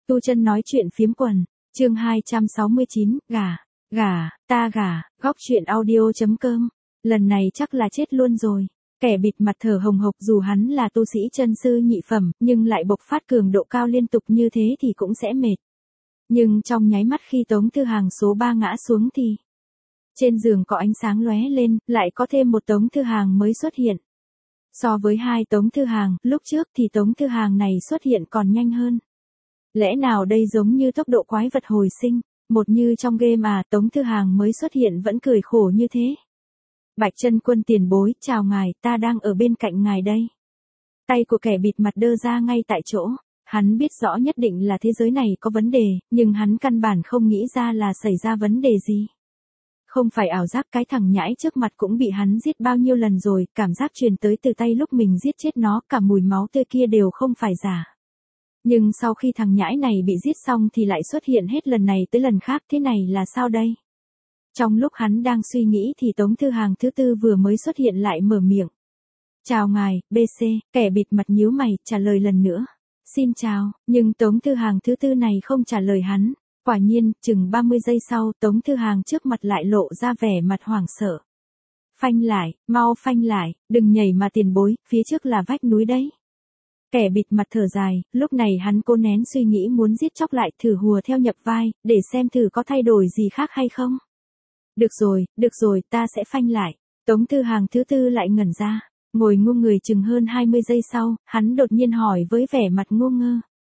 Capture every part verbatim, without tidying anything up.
Tu Chân nói chuyện phiếm quần, chương hai trăm sáu mươi chín, gả, gả, ta gả, góc chuyện audio chấm com. Lần này chắc là chết luôn rồi. Kẻ bịt mặt thở hồng hộc, dù hắn là tu sĩ chân sư nhị phẩm, nhưng lại bộc phát cường độ cao liên tục như thế thì cũng sẽ mệt. Nhưng trong nháy mắt khi Tống Thư Hàng số ba ngã xuống thì trên giường có ánh sáng lóe lên, lại có thêm một Tống Thư Hàng mới xuất hiện. So với hai Tống Thư Hàng, lúc trước thì Tống Thư Hàng này xuất hiện còn nhanh hơn. Lẽ nào đây giống như tốc độ quái vật hồi sinh, một như trong game à, Tống Thư Hàng mới xuất hiện vẫn cười khổ như thế. Bạch Chân Quân tiền bối, chào ngài, ta đang ở bên cạnh ngài đây. Tay của kẻ bịt mặt đơ ra ngay tại chỗ, hắn biết rõ nhất định là thế giới này có vấn đề, nhưng hắn căn bản không nghĩ ra là xảy ra vấn đề gì. Không phải ảo giác, cái thằng nhãi trước mặt cũng bị hắn giết bao nhiêu lần rồi, cảm giác truyền tới từ tay lúc mình giết chết nó, cả mùi máu tươi kia đều không phải giả. Nhưng sau khi thằng nhãi này bị giết xong thì lại xuất hiện hết lần này tới lần khác, thế này là sao đây? Trong lúc hắn đang suy nghĩ thì Tống Thư Hàng thứ tư vừa mới xuất hiện lại mở miệng. Chào ngài, bê xê, kẻ bịt mặt nhíu mày, trả lời lần nữa. Xin chào, nhưng Tống Thư Hàng thứ tư này không trả lời hắn. Quả nhiên, chừng ba mươi giây sau, Tống Thư Hàng trước mặt lại lộ ra vẻ mặt hoảng sợ. Phanh lại, mau phanh lại, đừng nhảy mà tiền bối, phía trước là vách núi đấy. Kẻ bịt mặt thở dài, lúc này hắn cố nén suy nghĩ muốn giết chóc lại, thử hùa theo nhập vai, để xem thử có thay đổi gì khác hay không. Được rồi, được rồi, ta sẽ phanh lại. Tống Thư Hàng thứ tư lại ngẩn ra, ngồi ngu người chừng hơn hai mươi giây sau, hắn đột nhiên hỏi với vẻ mặt ngu ngơ.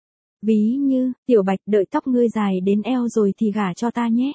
Ví như, Tiểu Bạch, đợi tóc ngươi dài đến eo rồi thì gả cho ta nhé.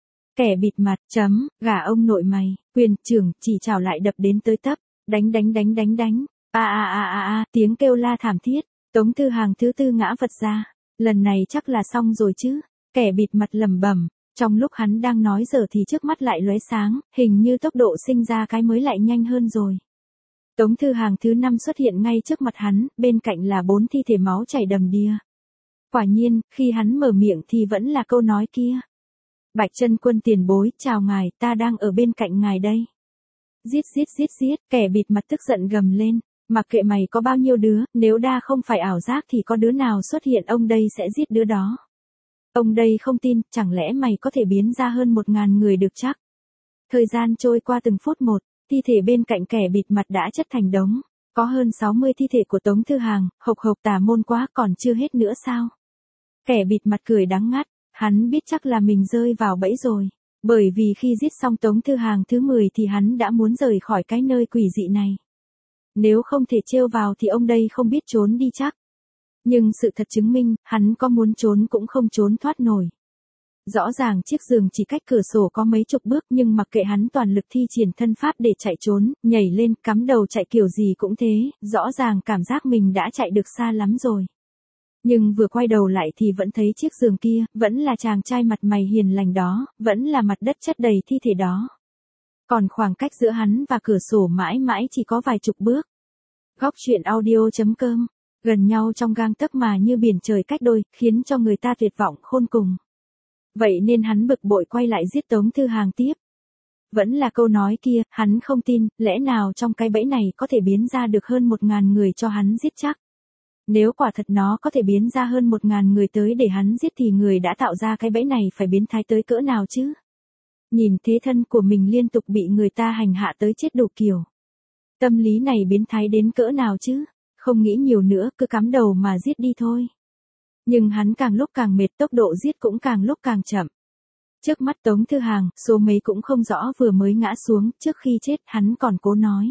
Kẻ bịt mặt, chấm, gả ông nội mày, quyền trưởng, chỉ chào lại đập đến tới tấp, đánh đánh đánh đánh đánh, a a a a a, tiếng kêu la thảm thiết, Tống Thư Hàng thứ tư ngã vật ra, lần này chắc là xong rồi chứ, kẻ bịt mặt lẩm bẩm, trong lúc hắn đang nói dở thì trước mắt lại lóe sáng, hình như tốc độ sinh ra cái mới lại nhanh hơn rồi. Tống Thư Hàng thứ năm xuất hiện ngay trước mặt hắn, bên cạnh là bốn thi thể máu chảy đầm đìa. Quả nhiên, khi hắn mở miệng thì vẫn là câu nói kia. Bạch Chân Quân tiền bối, chào ngài, ta đang ở bên cạnh ngài đây. Giết giết giết giết, kẻ bịt mặt tức giận gầm lên, mặc kệ mày có bao nhiêu đứa, nếu đa không phải ảo giác thì có đứa nào xuất hiện ông đây sẽ giết đứa đó. Ông đây không tin, chẳng lẽ mày có thể biến ra hơn một ngàn người được chắc? Thời gian trôi qua từng phút một, thi thể bên cạnh kẻ bịt mặt đã chất thành đống. Có hơn sáu mươi thi thể của Tống Thư Hàng, hộc hộc tà môn quá, còn chưa hết nữa sao? Kẻ bịt mặt cười đắng ngắt, hắn biết chắc là mình rơi vào bẫy rồi. Bởi vì khi giết xong Tống Thư Hàng thứ mười thì hắn đã muốn rời khỏi cái nơi quỷ dị này. Nếu không thể trêu vào thì ông đây không biết trốn đi chắc. Nhưng sự thật chứng minh, hắn có muốn trốn cũng không trốn thoát nổi. Rõ ràng chiếc giường chỉ cách cửa sổ có mấy chục bước, nhưng mặc kệ hắn toàn lực thi triển thân pháp để chạy trốn, nhảy lên, cắm đầu chạy kiểu gì cũng thế, rõ ràng cảm giác mình đã chạy được xa lắm rồi. Nhưng vừa quay đầu lại thì vẫn thấy chiếc giường kia, vẫn là chàng trai mặt mày hiền lành đó, vẫn là mặt đất chất đầy thi thể đó. Còn khoảng cách giữa hắn và cửa sổ mãi mãi chỉ có vài chục bước. Góc chuyện audio chấm com, gần nhau trong gang tấc mà như biển trời cách đôi, khiến cho người ta tuyệt vọng khôn cùng. Vậy nên hắn bực bội quay lại giết Tống Thư Hàng tiếp. Vẫn là câu nói kia, hắn không tin, lẽ nào trong cái bẫy này có thể biến ra được hơn một ngàn người cho hắn giết chắc. Nếu quả thật nó có thể biến ra hơn một ngàn người tới để hắn giết thì người đã tạo ra cái bẫy này phải biến thái tới cỡ nào chứ? Nhìn thế thân của mình liên tục bị người ta hành hạ tới chết đủ kiểu. Tâm lý này biến thái đến cỡ nào chứ? Không nghĩ nhiều nữa, cứ cắm đầu mà giết đi thôi. Nhưng hắn càng lúc càng mệt, tốc độ giết cũng càng lúc càng chậm. Trước mắt Tống Thư Hàng, số mấy cũng không rõ, vừa mới ngã xuống, trước khi chết hắn còn cố nói.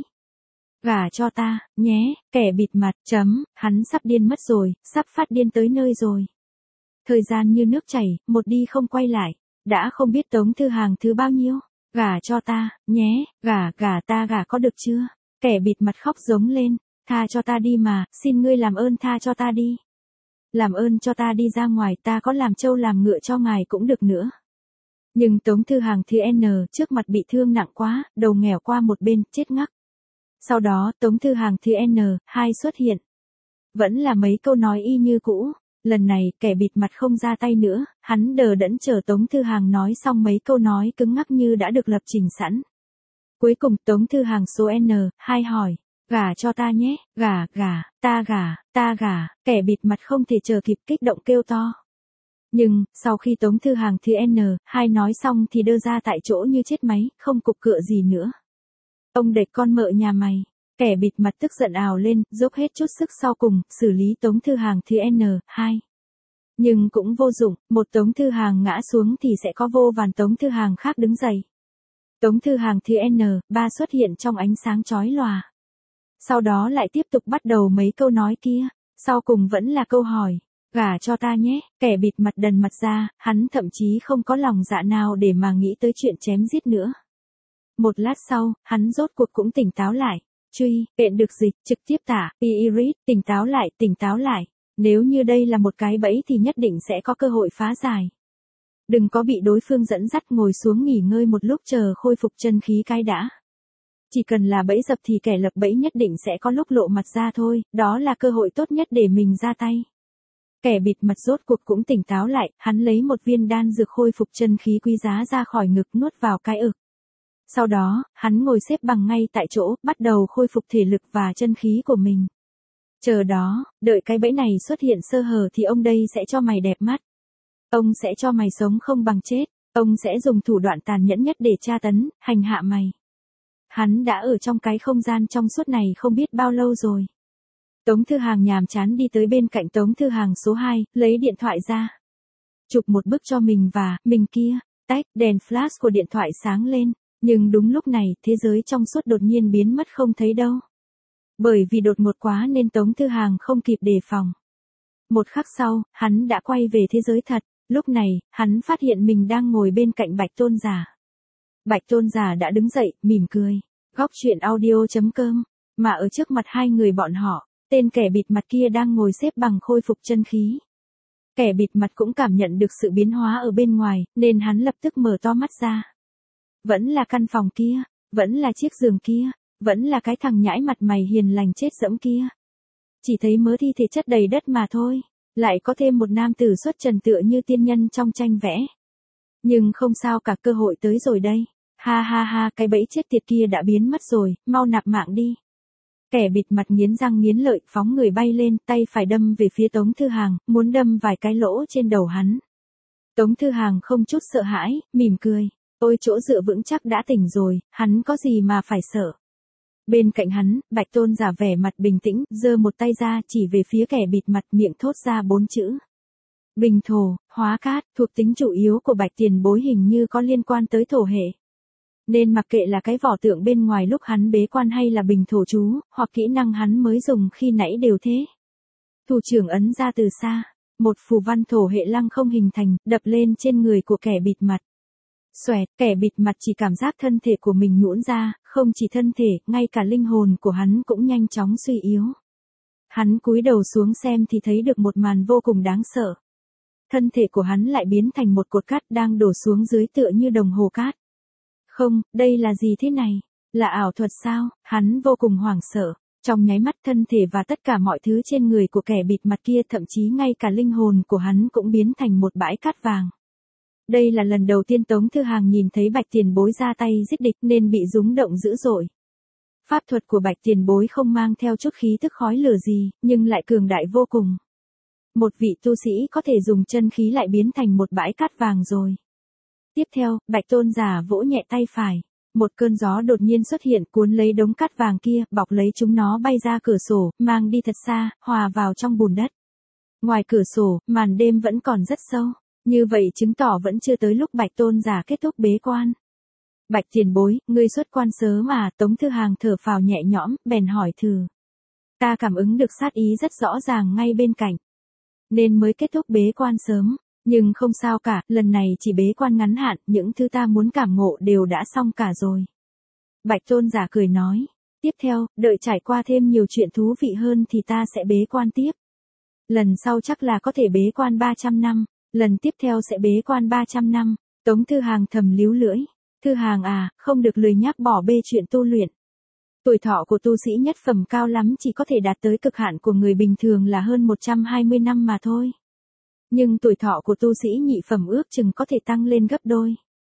Gả cho ta, nhé, kẻ bịt mặt, chấm, hắn sắp điên mất rồi, sắp phát điên tới nơi rồi. Thời gian như nước chảy, một đi không quay lại, đã không biết Tống Thư Hàng thứ bao nhiêu. Gả cho ta, nhé, gả, gả ta gả có được chưa? Kẻ bịt mặt khóc giống lên, tha cho ta đi mà, xin ngươi làm ơn tha cho ta đi. Làm ơn cho ta đi ra ngoài, ta có làm trâu làm ngựa cho ngài cũng được nữa. Nhưng Tống Thư Hàng thứ N trước mặt bị thương nặng quá, đầu nghèo qua một bên, chết ngắc. Sau đó Tống Thư Hàng thứ N hai xuất hiện. Vẫn là mấy câu nói y như cũ, lần này kẻ bịt mặt không ra tay nữa, hắn đờ đẫn chờ Tống Thư Hàng nói xong mấy câu nói cứng ngắc như đã được lập trình sẵn. Cuối cùng Tống Thư Hàng số N hai hỏi. Gả cho ta nhé, gả, gả, ta gả, ta gả, kẻ bịt mặt không thể chờ kịp kích động kêu to. Nhưng, sau khi Tống Thư Hàng thứ N hai nói xong thì đơ ra tại chỗ như chết máy, không cục cựa gì nữa. Ông đệt con mợ nhà mày. Kẻ bịt mặt tức giận ào lên, dốc hết chút sức sau cùng, xử lý Tống Thư Hàng thứ N hai. Nhưng cũng vô dụng, một Tống Thư Hàng ngã xuống thì sẽ có vô vàn Tống Thư Hàng khác đứng dậy. Tống Thư Hàng thứ N ba xuất hiện trong ánh sáng chói lòa. Sau đó lại tiếp tục bắt đầu mấy câu nói kia, sau cùng vẫn là câu hỏi, gả cho ta nhé, kẻ bịt mặt đần mặt ra, hắn thậm chí không có lòng dạ nào để mà nghĩ tới chuyện chém giết nữa. Một lát sau, hắn rốt cuộc cũng tỉnh táo lại, truy, kện được dịch, trực tiếp tả, Iris, tỉnh táo lại, tỉnh táo lại, nếu như đây là một cái bẫy thì nhất định sẽ có cơ hội phá giải. Đừng có bị đối phương dẫn dắt ngồi xuống nghỉ ngơi một lúc chờ khôi phục chân khí cái đã. Chỉ cần là bẫy dập thì kẻ lập bẫy nhất định sẽ có lúc lộ mặt ra thôi, đó là cơ hội tốt nhất để mình ra tay. Kẻ bịt mặt rốt cuộc cũng tỉnh táo lại, hắn lấy một viên đan dược khôi phục chân khí quý giá ra khỏi ngực nuốt vào cái ực. Sau đó, hắn ngồi xếp bằng ngay tại chỗ, bắt đầu khôi phục thể lực và chân khí của mình. Chờ đó, đợi cái bẫy này xuất hiện sơ hở thì ông đây sẽ cho mày đẹp mắt. Ông sẽ cho mày sống không bằng chết, ông sẽ dùng thủ đoạn tàn nhẫn nhất để tra tấn, hành hạ mày. Hắn đã ở trong cái không gian trong suốt này không biết bao lâu rồi. Tống Thư Hàng nhàm chán đi tới bên cạnh Tống Thư Hàng số hai, lấy điện thoại ra. Chụp một bức cho mình và, mình kia, tách, đèn flash của điện thoại sáng lên, nhưng đúng lúc này, thế giới trong suốt đột nhiên biến mất không thấy đâu. Bởi vì đột ngột quá nên Tống Thư Hàng không kịp đề phòng. Một khắc sau, hắn đã quay về thế giới thật, lúc này, hắn phát hiện mình đang ngồi bên cạnh Bạch Tôn Giả. Bạch Tôn Giả đã đứng dậy, mỉm cười, góc chuyện audio chấm com, mà ở trước mặt hai người bọn họ, tên kẻ bịt mặt kia đang ngồi xếp bằng khôi phục chân khí. Kẻ bịt mặt cũng cảm nhận được sự biến hóa ở bên ngoài, nên hắn lập tức mở to mắt ra. Vẫn là căn phòng kia, vẫn là chiếc giường kia, vẫn là cái thằng nhãi mặt mày hiền lành chết dẫm kia. Chỉ thấy mớ thi thể chất đầy đất mà thôi, lại có thêm một nam tử xuất trần tựa như tiên nhân trong tranh vẽ. Nhưng không sao cả, cơ hội tới rồi đây. Ha ha ha, cái bẫy chết tiệt kia đã biến mất rồi, mau nạp mạng đi. Kẻ bịt mặt nghiến răng nghiến lợi, phóng người bay lên, tay phải đâm về phía Tống Thư Hàng, muốn đâm vài cái lỗ trên đầu hắn. Tống Thư Hàng không chút sợ hãi, mỉm cười. Ôi, chỗ dựa vững chắc đã tỉnh rồi, hắn có gì mà phải sợ. Bên cạnh hắn, Bạch Tôn Giả vẻ mặt bình tĩnh, giơ một tay ra chỉ về phía kẻ bịt mặt, miệng thốt ra bốn chữ. Bình thổ, hóa cát, thuộc tính chủ yếu của Bạch Tiền Bối hình như có liên quan tới thổ hệ. Nên mặc kệ là cái vỏ tượng bên ngoài lúc hắn bế quan hay là bình thổ chú, hoặc kỹ năng hắn mới dùng khi nãy đều thế. Thủ trưởng ấn ra từ xa, một phù văn thổ hệ lăng không hình thành, đập lên trên người của kẻ bịt mặt. Xoẹt, kẻ bịt mặt chỉ cảm giác thân thể của mình nhũn ra, không chỉ thân thể, ngay cả linh hồn của hắn cũng nhanh chóng suy yếu. Hắn cúi đầu xuống xem thì thấy được một màn vô cùng đáng sợ. Thân thể của hắn lại biến thành một cột cát đang đổ xuống dưới tựa như đồng hồ cát. Không, đây là gì thế này? Là ảo thuật sao? Hắn vô cùng hoảng sợ. Trong nháy mắt thân thể và tất cả mọi thứ trên người của kẻ bịt mặt kia, thậm chí ngay cả linh hồn của hắn cũng biến thành một bãi cát vàng. Đây là lần đầu tiên Tống Thư Hàng nhìn thấy Bạch Tiền Bối ra tay giết địch nên bị rúng động dữ dội. Pháp thuật của Bạch Tiền Bối không mang theo chút khí tức khói lửa gì, nhưng lại cường đại vô cùng. Một vị tu sĩ có thể dùng chân khí lại biến thành một bãi cát vàng rồi. Tiếp theo, Bạch Tôn Giả vỗ nhẹ tay phải. Một cơn gió đột nhiên xuất hiện cuốn lấy đống cát vàng kia, bọc lấy chúng nó bay ra cửa sổ, mang đi thật xa, hòa vào trong bùn đất. Ngoài cửa sổ, màn đêm vẫn còn rất sâu. Như vậy chứng tỏ vẫn chưa tới lúc Bạch Tôn Giả kết thúc bế quan. Bạch Tiền Bối, ngươi xuất quan sớm mà, Tống Thư Hàng thở phào nhẹ nhõm, bèn hỏi thử. Ta cảm ứng được sát ý rất rõ ràng ngay bên cạnh. Nên mới kết thúc bế quan sớm. Nhưng không sao cả, lần này chỉ bế quan ngắn hạn, những thứ ta muốn cảm ngộ đều đã xong cả rồi. Bạch Tôn Giả cười nói. Tiếp theo, đợi trải qua thêm nhiều chuyện thú vị hơn thì ta sẽ bế quan tiếp. Lần sau chắc là có thể bế quan ba trăm năm. Lần tiếp theo sẽ bế quan ba trăm năm, Tống Thư Hàng thầm líu lưỡi. Thư Hàng à, không được lười nhác bỏ bê chuyện tu luyện. Tuổi thọ của tu sĩ nhất phẩm cao lắm chỉ có thể đạt tới cực hạn của người bình thường là hơn một trăm hai mươi năm mà thôi. Nhưng tuổi thọ của tu sĩ nhị phẩm ước chừng có thể tăng lên gấp đôi.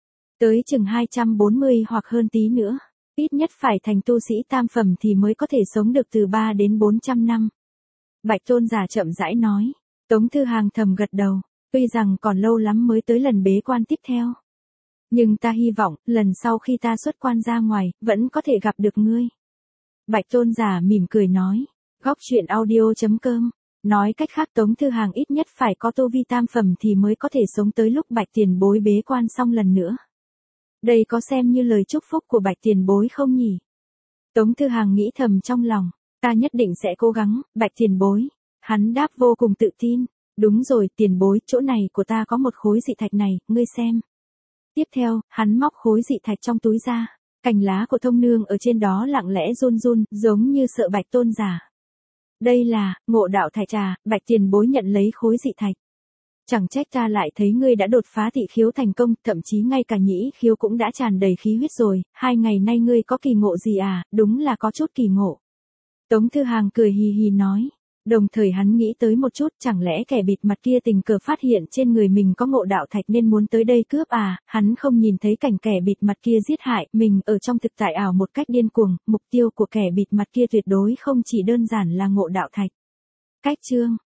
Tới chừng hai trăm bốn mươi hoặc hơn tí nữa. Ít nhất phải thành tu sĩ tam phẩm thì mới có thể sống được từ ba đến bốn trăm năm. Bạch Tôn Giả chậm rãi nói. Tống Thư Hàng thầm gật đầu. Tuy rằng còn lâu lắm mới tới lần bế quan tiếp theo. Nhưng ta hy vọng, lần sau khi ta xuất quan ra ngoài, vẫn có thể gặp được ngươi. Bạch Tôn giả mỉm cười nói. Góc truyện audio.com. Nói cách khác Tống Thư Hàng ít nhất phải có tu vi tam phẩm thì mới có thể sống tới lúc Bạch tiền bối bế quan xong lần nữa. Đây có xem như lời chúc phúc của Bạch tiền bối không nhỉ? Tống Thư Hàng nghĩ thầm trong lòng. Ta nhất định sẽ cố gắng, Bạch tiền bối. Hắn đáp vô cùng tự tin. Đúng rồi, tiền bối, chỗ này của ta có một khối dị thạch này, ngươi xem. Tiếp theo, hắn móc khối dị thạch trong túi ra. Cành lá của thông nương ở trên đó lặng lẽ run run, giống như sợ Bạch Tôn giả. Đây là, ngộ đạo thạch trà, Bạch tiền bối nhận lấy khối dị thạch. Chẳng trách ta lại thấy ngươi đã đột phá thị khiếu thành công, thậm chí ngay cả nhĩ khiếu cũng đã tràn đầy khí huyết rồi, hai ngày nay ngươi có kỳ ngộ gì à, đúng là có chút kỳ ngộ. Tống Thư Hàng cười hì hì nói. Đồng thời hắn nghĩ tới một chút, chẳng lẽ kẻ bịt mặt kia tình cờ phát hiện trên người mình có ngộ đạo thạch nên muốn tới đây cướp à, hắn không nhìn thấy cảnh kẻ bịt mặt kia giết hại mình ở trong thực tại ảo một cách điên cuồng, mục tiêu của kẻ bịt mặt kia tuyệt đối không chỉ đơn giản là ngộ đạo thạch. Cách chương